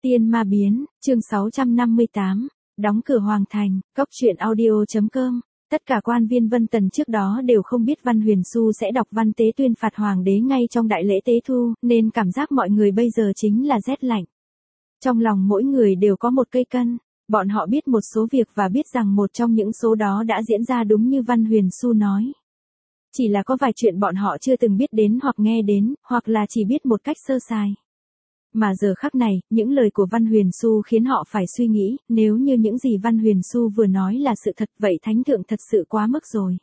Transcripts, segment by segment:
Tiên ma biến, chương 658, đóng cửa hoàng thành, cốc truyện audio.com. Tất cả quan viên Vân Tần trước đó đều không biết Văn Huyền Xu sẽ đọc văn tế tuyên phạt hoàng đế ngay trong đại lễ tế thu, nên cảm giác mọi người bây giờ chính là rét lạnh. Trong lòng mỗi người đều có một cây cân, bọn họ biết một số việc và biết rằng một trong những số đó đã diễn ra đúng như Văn Huyền Xu nói. Chỉ là có vài chuyện bọn họ chưa từng biết đến hoặc nghe đến, hoặc là chỉ biết một cách sơ sài. Mà giờ khắc này, những lời của Văn Huyền Xu khiến họ phải suy nghĩ, nếu như những gì Văn Huyền Xu vừa nói là sự thật vậy Thánh Thượng thật sự quá mức rồi.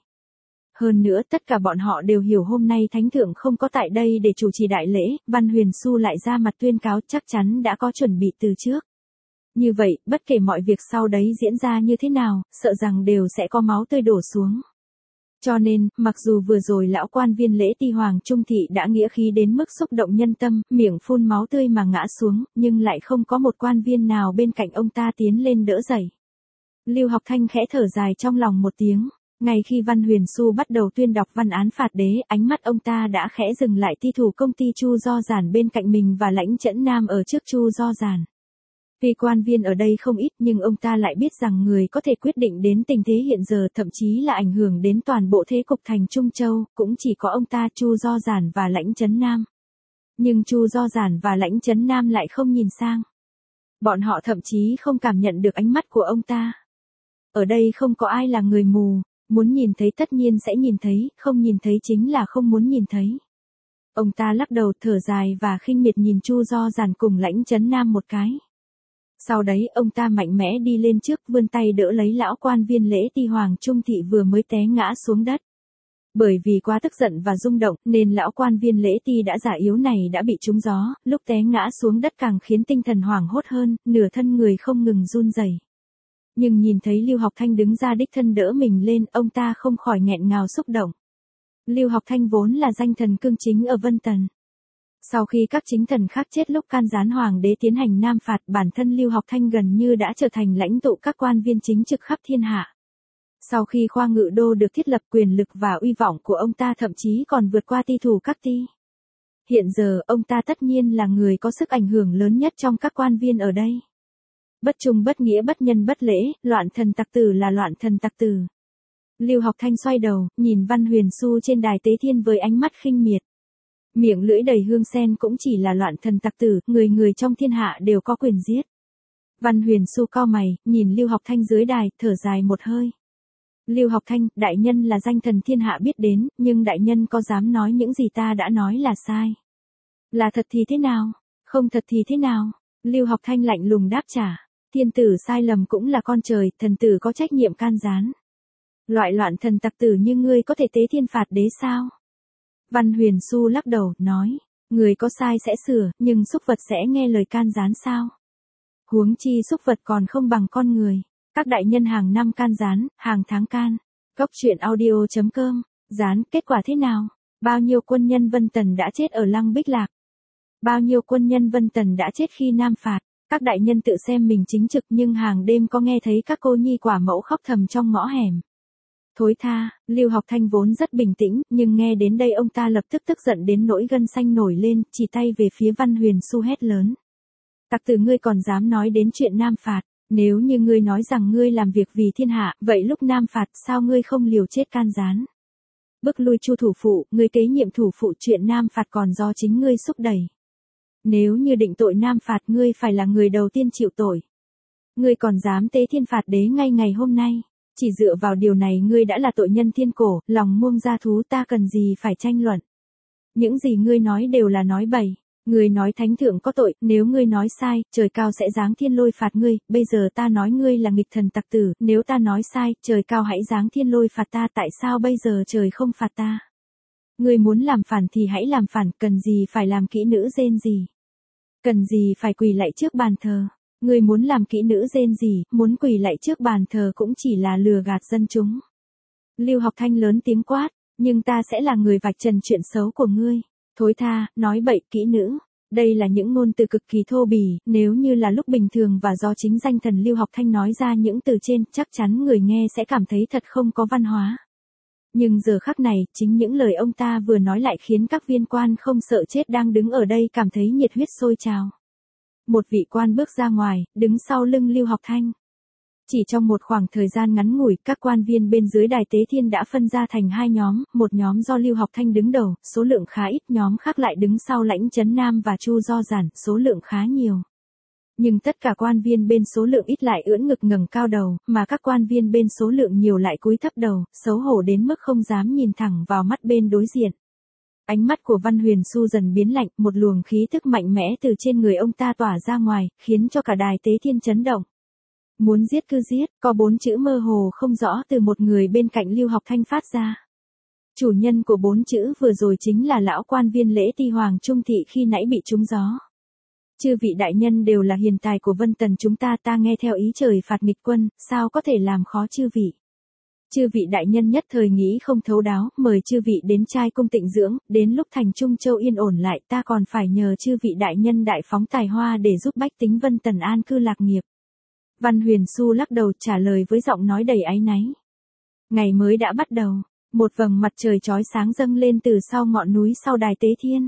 Hơn nữa tất cả bọn họ đều hiểu hôm nay Thánh Thượng không có tại đây để chủ trì đại lễ, Văn Huyền Xu lại ra mặt tuyên cáo chắc chắn đã có chuẩn bị từ trước. Như vậy, bất kể mọi việc sau đấy diễn ra như thế nào, sợ rằng đều sẽ có máu tươi đổ xuống. Cho nên, mặc dù vừa rồi lão quan viên lễ ti hoàng trung thị đã nghĩa khí đến mức xúc động nhân tâm, miệng phun máu tươi mà ngã xuống, nhưng lại không có một quan viên nào bên cạnh ông ta tiến lên đỡ dậy. Lưu Học Thanh khẽ thở dài trong lòng một tiếng, ngay khi Văn Huyền Xu bắt đầu tuyên đọc văn án phạt đế, ánh mắt ông ta đã khẽ dừng lại ti thủ công ty Chu Do Giản bên cạnh mình và Lãnh Chẫn Nam ở trước Chu Do Giản. Tuy quan viên ở đây không ít nhưng ông ta lại biết rằng người có thể quyết định đến tình thế hiện giờ thậm chí là ảnh hưởng đến toàn bộ thế cục thành Trung Châu, cũng chỉ có ông ta Chu Do Giản và Lãnh Chấn Nam. Nhưng Chu Do Giản và Lãnh Chấn Nam lại không nhìn sang. Bọn họ thậm chí không cảm nhận được ánh mắt của ông ta. Ở đây không có ai là người mù, muốn nhìn thấy tất nhiên sẽ nhìn thấy, không nhìn thấy chính là không muốn nhìn thấy. Ông ta lắc đầu thở dài và khinh miệt nhìn Chu Do Giản cùng Lãnh Chấn Nam một cái. Sau đấy ông ta mạnh mẽ đi lên trước vươn tay đỡ lấy lão quan viên lễ ti hoàng trung thị vừa mới té ngã xuống đất. Bởi vì quá tức giận và rung động nên lão quan viên lễ ti đã già yếu này đã bị trúng gió, lúc té ngã xuống đất càng khiến tinh thần hoảng hốt hơn, nửa thân người không ngừng run rẩy. Nhưng nhìn thấy Lưu Học Thanh đứng ra đích thân đỡ mình lên, ông ta không khỏi nghẹn ngào xúc động. Lưu Học Thanh vốn là danh thần cương chính ở Vân Tần. Sau khi các chính thần khác chết lúc can gián hoàng đế tiến hành nam phạt, bản thân Lưu Học Thanh gần như đã trở thành lãnh tụ các quan viên chính trực khắp thiên hạ. Sau khi khoa ngự đô được thiết lập, quyền lực và uy vọng của ông ta thậm chí còn vượt qua ti thủ các ti. Hiện giờ, ông ta tất nhiên là người có sức ảnh hưởng lớn nhất trong các quan viên ở đây. Bất trung bất nghĩa bất nhân bất lễ, loạn thần tặc tử là loạn thần tặc tử. Lưu Học Thanh xoay đầu, nhìn Văn Huyền Xu trên đài tế thiên với ánh mắt khinh miệt. Miệng lưỡi đầy hương sen cũng chỉ là loạn thần tặc tử, người người trong thiên hạ đều có quyền giết. Văn Huyền Xu cau mày, nhìn Lưu Học Thanh dưới đài, thở dài một hơi. Lưu Học Thanh, đại nhân là danh thần thiên hạ biết đến, nhưng đại nhân có dám nói những gì ta đã nói là sai? Là thật thì thế nào? Không thật thì thế nào? Lưu Học Thanh lạnh lùng đáp trả. Thiên tử sai lầm cũng là con trời, thần tử có trách nhiệm can gián. Loại loạn thần tặc tử như ngươi có thể tế thiên phạt đế sao? Văn Huyền Xu lắc đầu, nói, người có sai sẽ sửa, nhưng súc vật sẽ nghe lời can gián sao? Huống chi súc vật còn không bằng con người. Các đại nhân hàng năm can gián, hàng tháng can. Cốc truyện audio.com, gián, kết quả thế nào? Bao nhiêu quân nhân Vân Tần đã chết ở Lăng Bích Lạc? Bao nhiêu quân nhân Vân Tần đã chết khi nam phạt? Các đại nhân tự xem mình chính trực nhưng hàng đêm có nghe thấy các cô nhi quả mẫu khóc thầm trong ngõ hẻm. Thối tha, Lưu Học Thanh vốn rất bình tĩnh, nhưng nghe đến đây ông ta lập tức tức giận đến nỗi gân xanh nổi lên, chỉ tay về phía Văn Huyền Xu hét lớn. Tặc tử ngươi còn dám nói đến chuyện nam phạt, nếu như ngươi nói rằng ngươi làm việc vì thiên hạ, vậy lúc nam phạt sao ngươi không liều chết can gián? Bức lui Chu thủ phụ, ngươi kế nhiệm thủ phụ, chuyện nam phạt còn do chính ngươi xúc đẩy. Nếu như định tội nam phạt ngươi phải là người đầu tiên chịu tội. Ngươi còn dám tế thiên phạt đế ngay ngày hôm nay. Chỉ dựa vào điều này ngươi đã là tội nhân thiên cổ, lòng muông gia thú ta cần gì phải tranh luận. Những gì ngươi nói đều là nói bậy. Ngươi nói thánh thượng có tội, nếu ngươi nói sai, trời cao sẽ giáng thiên lôi phạt ngươi, bây giờ ta nói ngươi là nghịch thần tặc tử, nếu ta nói sai, trời cao hãy giáng thiên lôi phạt ta, tại sao bây giờ trời không phạt ta? Ngươi muốn làm phản thì hãy làm phản, cần gì phải làm kỹ nữ rên gì? Cần gì phải quỳ lạy trước bàn thờ? Ngươi muốn làm kỹ nữ rên gì, muốn quỳ lạy trước bàn thờ cũng chỉ là lừa gạt dân chúng. Lưu Học Thanh lớn tiếng quát, nhưng ta sẽ là người vạch trần chuyện xấu của ngươi. Thối tha, nói bậy, kỹ nữ. Đây là những ngôn từ cực kỳ thô bỉ, nếu như là lúc bình thường và do chính danh thần Lưu Học Thanh nói ra những từ trên, chắc chắn người nghe sẽ cảm thấy thật không có văn hóa. Nhưng giờ khắc này, chính những lời ông ta vừa nói lại khiến các viên quan không sợ chết đang đứng ở đây cảm thấy nhiệt huyết sôi trào. Một vị quan bước ra ngoài, đứng sau lưng Lưu Học Thanh. Chỉ trong một khoảng thời gian ngắn ngủi, các quan viên bên dưới đài Tế Thiên đã phân ra thành hai nhóm, một nhóm do Lưu Học Thanh đứng đầu, số lượng khá ít, nhóm khác lại đứng sau Lãnh Chấn Nam và Chu Do Giản, số lượng khá nhiều. Nhưng tất cả quan viên bên số lượng ít lại ưỡn ngực ngẩng cao đầu, mà các quan viên bên số lượng nhiều lại cúi thấp đầu, xấu hổ đến mức không dám nhìn thẳng vào mắt bên đối diện. Ánh mắt của Văn Huyền Xu dần biến lạnh, một luồng khí tức mạnh mẽ từ trên người ông ta tỏa ra ngoài, khiến cho cả đài Tế Thiên chấn động. Muốn giết cứ giết, có 4 chữ mơ hồ không rõ từ một người bên cạnh Lưu Học Thanh phát ra. Chủ nhân của 4 chữ vừa rồi chính là lão quan viên Lễ Ti Hoàng Trung Thị khi nãy bị trúng gió. Chư vị đại nhân đều là hiền tài của Vân Tần chúng ta nghe theo ý trời phạt nghịch quân, sao có thể làm khó chư vị. Chư vị đại nhân nhất thời nghĩ không thấu đáo, mời chư vị đến trai cung tịnh dưỡng, đến lúc thành Trung Châu yên ổn lại ta còn phải nhờ chư vị đại nhân đại phóng tài hoa để giúp bách tính Vân Tần an cư lạc nghiệp. Văn Huyền Xu lắc đầu trả lời với giọng nói đầy áy náy. Ngày mới đã bắt đầu, một vầng mặt trời chói sáng dâng lên từ sau ngọn núi sau đài Tế Thiên.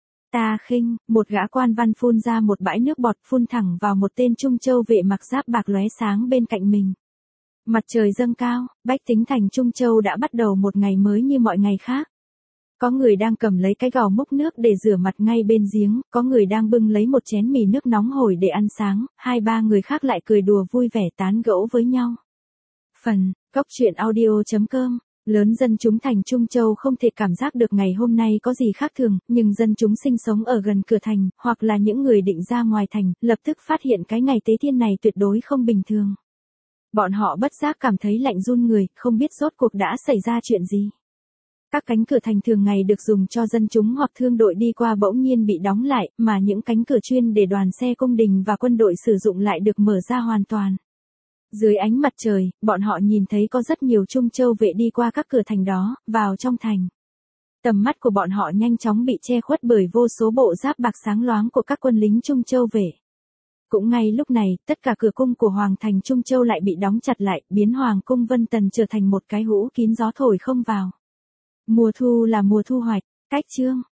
Ta khinh, một gã quan văn phun ra một bãi nước bọt phun thẳng vào một tên Trung Châu vệ mặc giáp bạc lóe sáng bên cạnh mình. Mặt trời dâng cao, bách tính thành Trung Châu đã bắt đầu một ngày mới như mọi ngày khác. Có người đang cầm lấy cái gầu múc nước để rửa mặt ngay bên giếng, có người đang bưng lấy một chén mì nước nóng hổi để ăn sáng, 2-3 người khác lại cười đùa vui vẻ tán gẫu với nhau. Phần, coctruyện.audio.com. Lớn dân chúng thành Trung Châu không thể cảm giác được ngày hôm nay có gì khác thường, nhưng dân chúng sinh sống ở gần cửa thành, hoặc là những người định ra ngoài thành, lập tức phát hiện cái ngày Tế Thiên này tuyệt đối không bình thường. Bọn họ bất giác cảm thấy lạnh run người, không biết rốt cuộc đã xảy ra chuyện gì. Các cánh cửa thành thường ngày được dùng cho dân chúng hoặc thương đội đi qua bỗng nhiên bị đóng lại, mà những cánh cửa chuyên để đoàn xe cung đình và quân đội sử dụng lại được mở ra hoàn toàn. Dưới ánh mặt trời, bọn họ nhìn thấy có rất nhiều Trung Châu vệ đi qua các cửa thành đó, vào trong thành. Tầm mắt của bọn họ nhanh chóng bị che khuất bởi vô số bộ giáp bạc sáng loáng của các quân lính Trung Châu vệ. Cũng ngay lúc này, tất cả cửa cung của Hoàng thành Trung Châu lại bị đóng chặt lại, biến Hoàng cung Vân Tần trở thành một cái hũ kín gió thổi không vào. Mùa thu là mùa thu hoạch, cách chương.